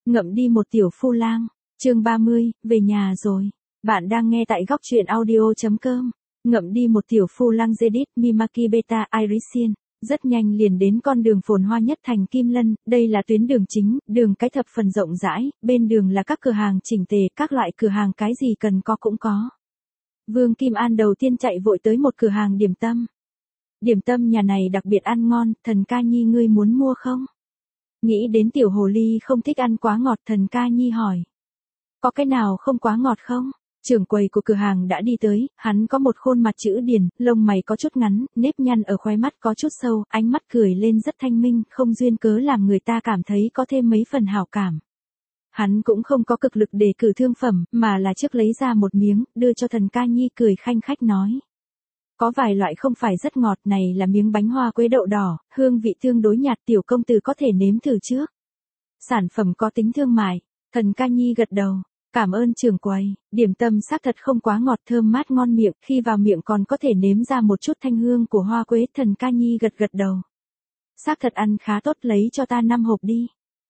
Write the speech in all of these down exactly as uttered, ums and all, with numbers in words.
Ngậm đi một tiểu phu lang. Chương ba mươi, về nhà rồi. Bạn đang nghe tại góc truyện audio chấm com. Ngậm đi một tiểu phu lang Jedit Mimaki Beta Irisian. Rất nhanh liền đến con đường phồn hoa nhất thành Kim Lân, đây là tuyến đường chính, đường cái thập phần rộng rãi, bên đường là các cửa hàng chỉnh tề, các loại cửa hàng cái gì cần có cũng có. Vương Kim An đầu tiên chạy vội tới một cửa hàng điểm tâm. Điểm tâm nhà này đặc biệt ăn ngon, Thần Ca Nhi ngươi muốn mua không? Nghĩ đến tiểu hồ ly không thích ăn quá ngọt, Thần Ca Nhi hỏi. Có cái nào không quá ngọt không? Trưởng quầy của cửa hàng đã đi tới, hắn có một khuôn mặt chữ điển, lông mày có chút ngắn, nếp nhăn ở khóe mắt có chút sâu, ánh mắt cười lên rất thanh minh, không duyên cớ làm người ta cảm thấy có thêm mấy phần hảo cảm. Hắn cũng không có cực lực để cử thương phẩm, mà là trước lấy ra một miếng, đưa cho Thần Ca Nhi cười khanh khách nói. Có vài loại không phải rất ngọt, này là miếng bánh hoa quế đậu đỏ, hương vị tương đối nhạt, tiểu công tử có thể nếm thử trước. Sản phẩm có tính thương mại. Thần Ca Nhi gật đầu. Cảm ơn trưởng quầy, điểm tâm xác thật không quá ngọt, thơm mát ngon miệng, khi vào miệng còn có thể nếm ra một chút thanh hương của hoa quế. Thần Ca Nhi gật gật đầu. Xác thật ăn khá tốt, lấy cho ta năm hộp đi.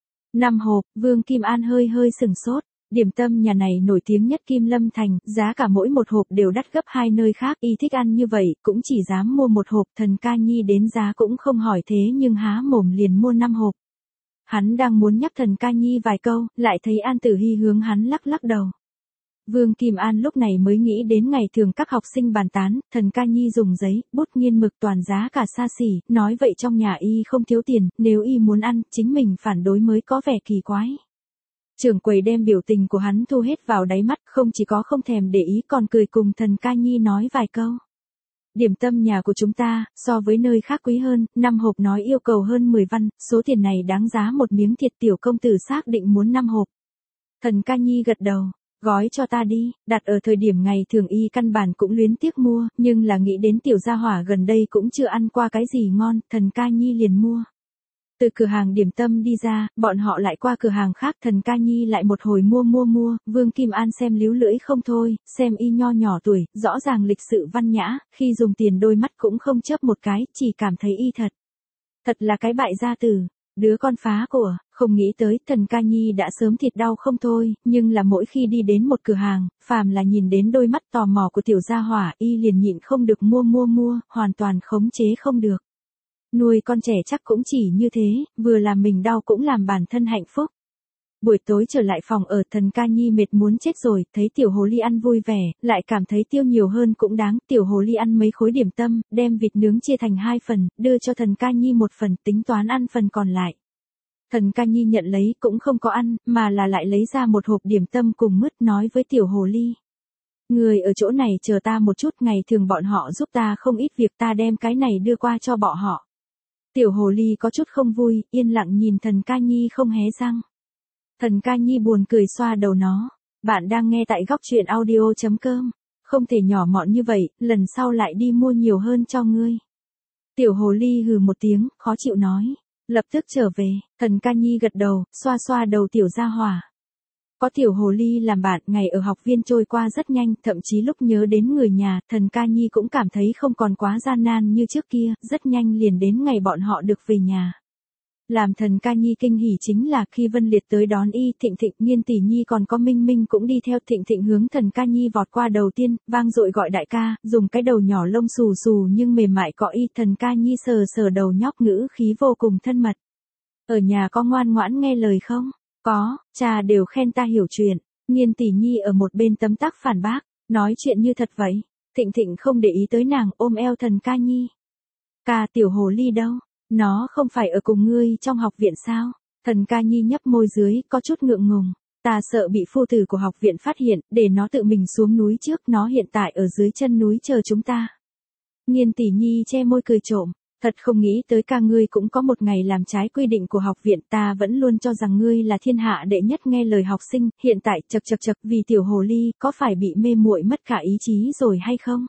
Năm hộp, Vương Kim An hơi hơi sừng sốt. Điểm tâm nhà này nổi tiếng nhất Kim Lâm Thành, giá cả mỗi một hộp đều đắt gấp hai nơi khác, y thích ăn như vậy, cũng chỉ dám mua một hộp. Thần Ca Nhi đến giá cũng không hỏi thế nhưng há mồm liền mua năm hộp. Hắn đang muốn nhắc Thần Ca Nhi vài câu, lại thấy An Tử Hy hướng hắn lắc lắc đầu. Vương Kim An lúc này mới nghĩ đến ngày thường các học sinh bàn tán, Thần Ca Nhi dùng giấy, bút nghiên mực toàn giá cả xa xỉ, nói vậy trong nhà y không thiếu tiền, nếu y muốn ăn, chính mình phản đối mới có vẻ kỳ quái. Trưởng quầy đem biểu tình của hắn thu hết vào đáy mắt, không chỉ có không thèm để ý còn cười cùng Thần Ca Nhi nói vài câu. Điểm tâm nhà của chúng ta, so với nơi khác quý hơn, năm hộp nói yêu cầu hơn mười văn, số tiền này đáng giá một miếng thịt, tiểu công tử xác định muốn năm hộp. Thần Ca Nhi gật đầu, gói cho ta đi, đặt ở thời điểm ngày thường y căn bản cũng luyến tiếc mua, nhưng là nghĩ đến tiểu gia hỏa gần đây cũng chưa ăn qua cái gì ngon, Thần Ca Nhi liền mua. Từ cửa hàng điểm tâm đi ra, bọn họ lại qua cửa hàng khác, Thần Ca Nhi lại một hồi mua mua mua, Vương Kim An xem líu lưỡi không thôi, xem y nho nhỏ tuổi, rõ ràng lịch sự văn nhã, khi dùng tiền đôi mắt cũng không chớp một cái, chỉ cảm thấy y thật. Thật là cái bại gia tử, đứa con phá của, không nghĩ tới, Thần Ca Nhi đã sớm thịt đau không thôi, nhưng là mỗi khi đi đến một cửa hàng, phàm là nhìn đến đôi mắt tò mò của tiểu gia hỏa, y liền nhịn không được mua mua mua, hoàn toàn khống chế không được. Nuôi con trẻ chắc cũng chỉ như thế, vừa làm mình đau cũng làm bản thân hạnh phúc. Buổi tối trở lại phòng ở, Thần Ca Nhi mệt muốn chết rồi, thấy tiểu hồ ly ăn vui vẻ, lại cảm thấy tiêu nhiều hơn cũng đáng, tiểu hồ ly ăn mấy khối điểm tâm, đem vịt nướng chia thành hai phần, đưa cho Thần Ca Nhi một phần, tính toán ăn phần còn lại. Thần Ca Nhi nhận lấy cũng không có ăn, mà là lại lấy ra một hộp điểm tâm cùng mứt, nói với tiểu hồ ly. Người ở chỗ này chờ ta một chút, ngày thường bọn họ giúp ta không ít việc, ta đem cái này đưa qua cho bọn họ. Tiểu hồ ly có chút không vui, yên lặng nhìn Thần Ca Nhi không hé răng. Thần Ca Nhi buồn cười xoa đầu nó. Bạn đang nghe tại góc truyện audio chấm com. Không thể nhỏ mọn như vậy, lần sau lại đi mua nhiều hơn cho ngươi. Tiểu hồ ly hừ một tiếng, khó chịu nói. Lập tức trở về, Thần Ca Nhi gật đầu, xoa xoa đầu tiểu gia hỏa. Có tiểu hồ ly làm bạn, ngày ở học viên trôi qua rất nhanh, thậm chí lúc nhớ đến người nhà, Thần Ca Nhi cũng cảm thấy không còn quá gian nan như trước kia, rất nhanh liền đến ngày bọn họ được về nhà. Làm Thần Ca Nhi kinh hỉ chính là khi Vân Liệt tới đón y, Thịnh Thịnh, Nghiên tỷ nhi còn có Minh Minh cũng đi theo. Thịnh Thịnh hướng Thần Ca Nhi vọt qua đầu tiên, vang dội gọi đại ca, dùng cái đầu nhỏ lông xù xù nhưng mềm mại cọ y. Thần Ca Nhi sờ sờ đầu nhóc, ngữ khí vô cùng thân mật. Ở nhà có ngoan ngoãn nghe lời không? Có, cha đều khen ta hiểu chuyện. Nghiên tỷ nhi ở một bên tấm tắc phản bác, nói chuyện như thật vậy. Thịnh Thịnh không để ý tới nàng, ôm eo Thần Ca Nhi. Ca, tiểu hồ ly đâu? Nó không phải ở cùng ngươi trong học viện sao? Thần Ca Nhi nhấp môi dưới, có chút ngượng ngùng. Ta sợ bị phu tử của học viện phát hiện, để nó tự mình xuống núi trước, nó hiện tại ở dưới chân núi chờ chúng ta. Nghiên tỷ nhi che môi cười trộm. Thật không nghĩ tới ca ngươi cũng có một ngày làm trái quy định của học viện, ta vẫn luôn cho rằng ngươi là thiên hạ đệ nhất nghe lời học sinh, hiện tại chật chật chật vì tiểu hồ ly, có phải bị mê muội mất cả ý chí rồi hay không?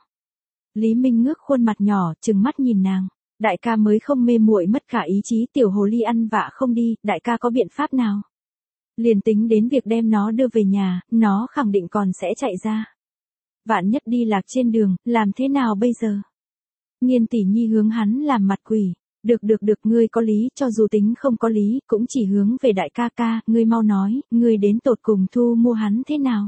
Lý Minh ngước khuôn mặt nhỏ, trừng mắt nhìn nàng. Đại ca mới không mê muội mất cả ý chí, tiểu hồ ly ăn vạ không đi, đại ca có biện pháp nào? Liền tính đến việc đem nó đưa về nhà, nó khẳng định còn sẽ chạy ra. Vạn nhất đi lạc trên đường, làm thế nào bây giờ? Nghiên tỷ nhi hướng hắn làm mặt quỷ. Được được được, ngươi có lý, cho dù tính không có lý, cũng chỉ hướng về đại ca ca, ngươi mau nói, ngươi đến tột cùng thu mua hắn thế nào?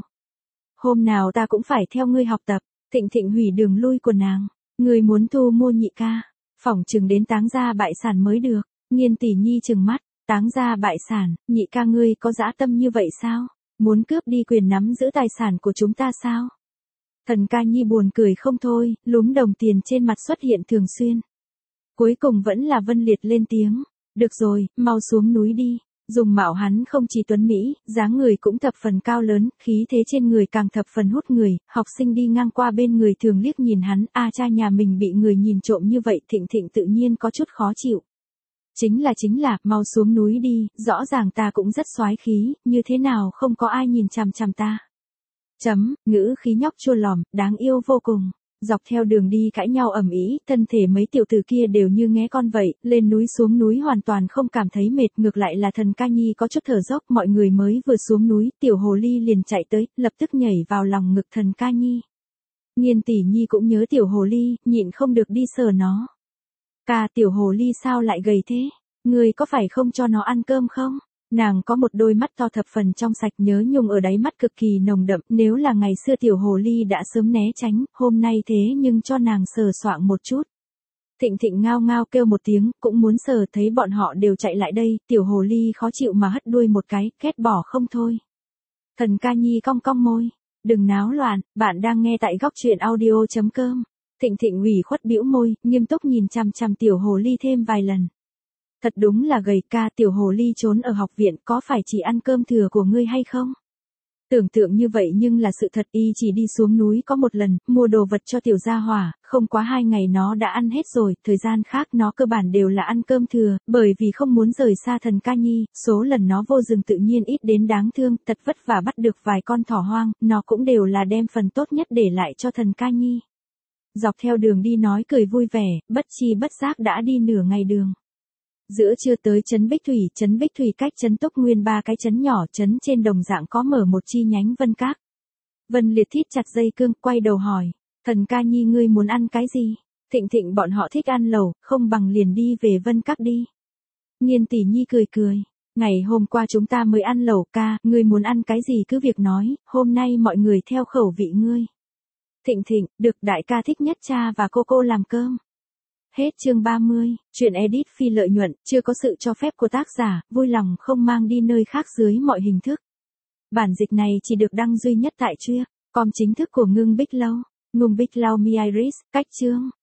Hôm nào ta cũng phải theo ngươi học tập. Thịnh Thịnh hủy đường lui của nàng. Ngươi muốn thu mua nhị ca, phỏng chừng đến táng gia bại sản mới được. Nhiên tỷ nhi trừng mắt, táng gia bại sản, nhị ca ngươi có dã tâm như vậy sao? Muốn cướp đi quyền nắm giữ tài sản của chúng ta sao? Thần ca nhi buồn cười không thôi, lúm đồng tiền trên mặt xuất hiện thường xuyên. Cuối cùng vẫn là Vân Liệt lên tiếng. Được rồi, mau xuống núi đi. Dùng mạo hắn không chỉ tuấn Mỹ, dáng người cũng thập phần cao lớn, khí thế trên người càng thập phần hút người, học sinh đi ngang qua bên người thường liếc nhìn hắn, a cha nhà mình bị người nhìn trộm như vậy, Thịnh Thịnh tự nhiên có chút khó chịu. Chính là chính là, mau xuống núi đi, rõ ràng ta cũng rất soái khí, như thế nào không có ai nhìn chằm chằm ta. Chấm, ngữ khí nhóc chua lòm, đáng yêu vô cùng. Dọc theo đường đi cãi nhau ầm ĩ, thân thể mấy tiểu tử kia đều như nghé con vậy, lên núi xuống núi hoàn toàn không cảm thấy mệt, ngược lại là thần ca nhi có chút thở dốc, mọi người mới vừa xuống núi, tiểu hồ ly liền chạy tới, lập tức nhảy vào lòng ngực thần ca nhi. Nhiên tỷ nhi cũng nhớ tiểu hồ ly, nhịn không được đi sờ nó. Ca, tiểu hồ ly sao lại gầy thế? Ngươi có phải không cho nó ăn cơm không? Nàng có một đôi mắt to thập phần trong sạch, nhớ nhung ở đáy mắt cực kỳ nồng đậm, nếu là ngày xưa tiểu hồ ly đã sớm né tránh, hôm nay thế nhưng cho nàng sờ soạng một chút. Thịnh Thịnh ngao ngao kêu một tiếng, cũng muốn sờ, thấy bọn họ đều chạy lại đây, tiểu hồ ly khó chịu mà hất đuôi một cái, ghét bỏ không thôi. Thần ca nhi cong cong môi, đừng náo loạn, bạn đang nghe tại góc truyện audio chấm com. Thịnh Thịnh ủy khuất bĩu môi, nghiêm túc nhìn chằm chằm tiểu hồ ly thêm vài lần. Thật đúng là gầy, ca, tiểu hồ ly trốn ở học viện, có phải chỉ ăn cơm thừa của ngươi hay không? Tưởng tượng như vậy nhưng là sự thật, y chỉ đi xuống núi có một lần, mua đồ vật cho tiểu gia hỏa, không quá hai ngày nó đã ăn hết rồi, thời gian khác nó cơ bản đều là ăn cơm thừa, bởi vì không muốn rời xa thần ca nhi, số lần nó vô rừng tự nhiên ít đến đáng thương, thật vất vả bắt được vài con thỏ hoang, nó cũng đều là đem phần tốt nhất để lại cho thần ca nhi. Dọc theo đường đi nói cười vui vẻ, bất chi bất giác đã đi nửa ngày đường. Giữa trưa tới trấn Bích Thủy, trấn Bích Thủy cách trấn Túc Nguyên ba cái trấn nhỏ, trấn trên đồng dạng có mở một chi nhánh Vân Các. Vân Liệt thít chặt dây cương, quay đầu hỏi, thần ca nhi ngươi muốn ăn cái gì? Thịnh Thịnh bọn họ thích ăn lẩu, không bằng liền đi về Vân Các đi. Nhiên tỷ nhi cười cười, ngày hôm qua chúng ta mới ăn lẩu, ca, ngươi muốn ăn cái gì cứ việc nói, hôm nay mọi người theo khẩu vị ngươi. Thịnh Thịnh, được, đại ca thích nhất cha và cô cô làm cơm. Hết chương ba mươi, chuyện edit phi lợi nhuận, chưa có sự cho phép của tác giả, vui lòng không mang đi nơi khác dưới mọi hình thức. Bản dịch này chỉ được đăng duy nhất tại Truya, com chính thức của Ngưng Bích Lâu, Ngưng Bích Lâu Mi Iris, cách chương.